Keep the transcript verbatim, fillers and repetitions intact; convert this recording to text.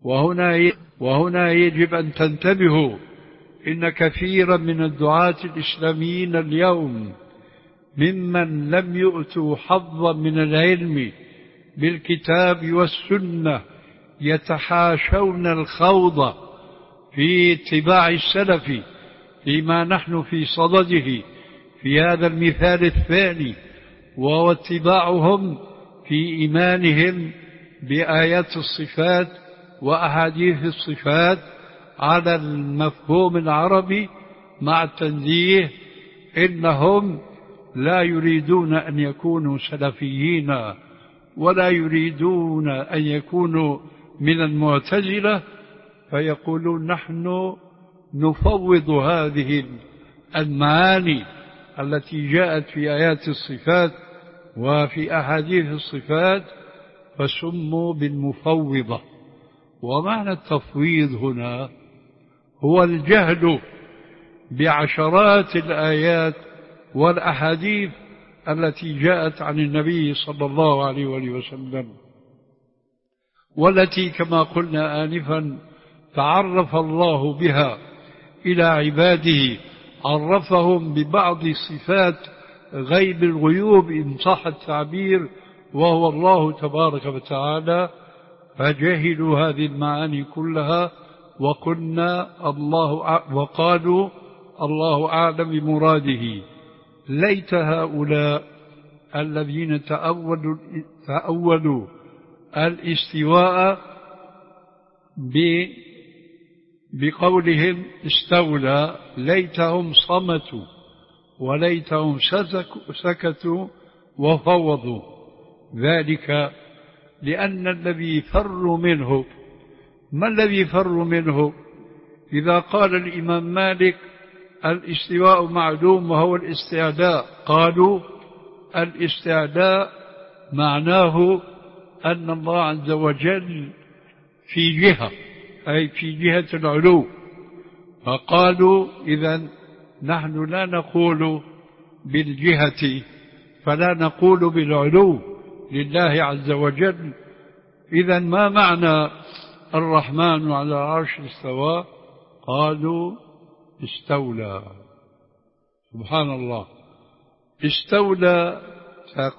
وهنا وهنا يجب أن تنتبهوا، إن كثيرا من الدعاة الإسلاميين اليوم ممن لم يؤتوا حظا من العلم بالكتاب والسنة يتحاشون الخوض في اتباع السلف فيما نحن في صدده في هذا المثال الثاني، وهو اتباعهم في إيمانهم بآيات الصفات وأحاديث الصفات على المفهوم العربي مع التنزيه. إنهم لا يريدون أن يكونوا سلفيين ولا يريدون أن يكونوا من المعتزلة، فيقولون نحن نفوض هذه المعاني التي جاءت في آيات الصفات وفي أحاديث الصفات، فسموا بالمفوضة. ومعنى التفويض هنا هو الجهل بعشرات الآيات والأحاديث التي جاءت عن النبي صلى الله عليه وآله وسلم، والتي كما قلنا آنفا تعرف الله بها إلى عباده، عرفهم ببعض صفات غيب الغيوب إن صح التعبير، وهو الله تبارك وتعالى، فجهلوا هذه المعاني كلها وقلنا الله وقالوا الله أعلم بمراده. ليت هؤلاء الذين تأولوا, تأولوا الاستواء بقولهم استولى، ليتهم صمتوا وليتهم سكتوا وفوضوا ذلك، لأن الذي فر منه، ما الذي فر منه؟ إذا قال الإمام مالك الاستواء معلوم وهو الاستعلاء، قالوا الاستعلاء معناه أن الله عز وجل في جهة، أي في جهة العلو، فقالوا إذن نحن لا نقول بالجهة فلا نقول بالعلو لله عز وجل. إذن ما معنى الرحمن على العرش استوى؟ قالوا استولى. سبحان الله، استولى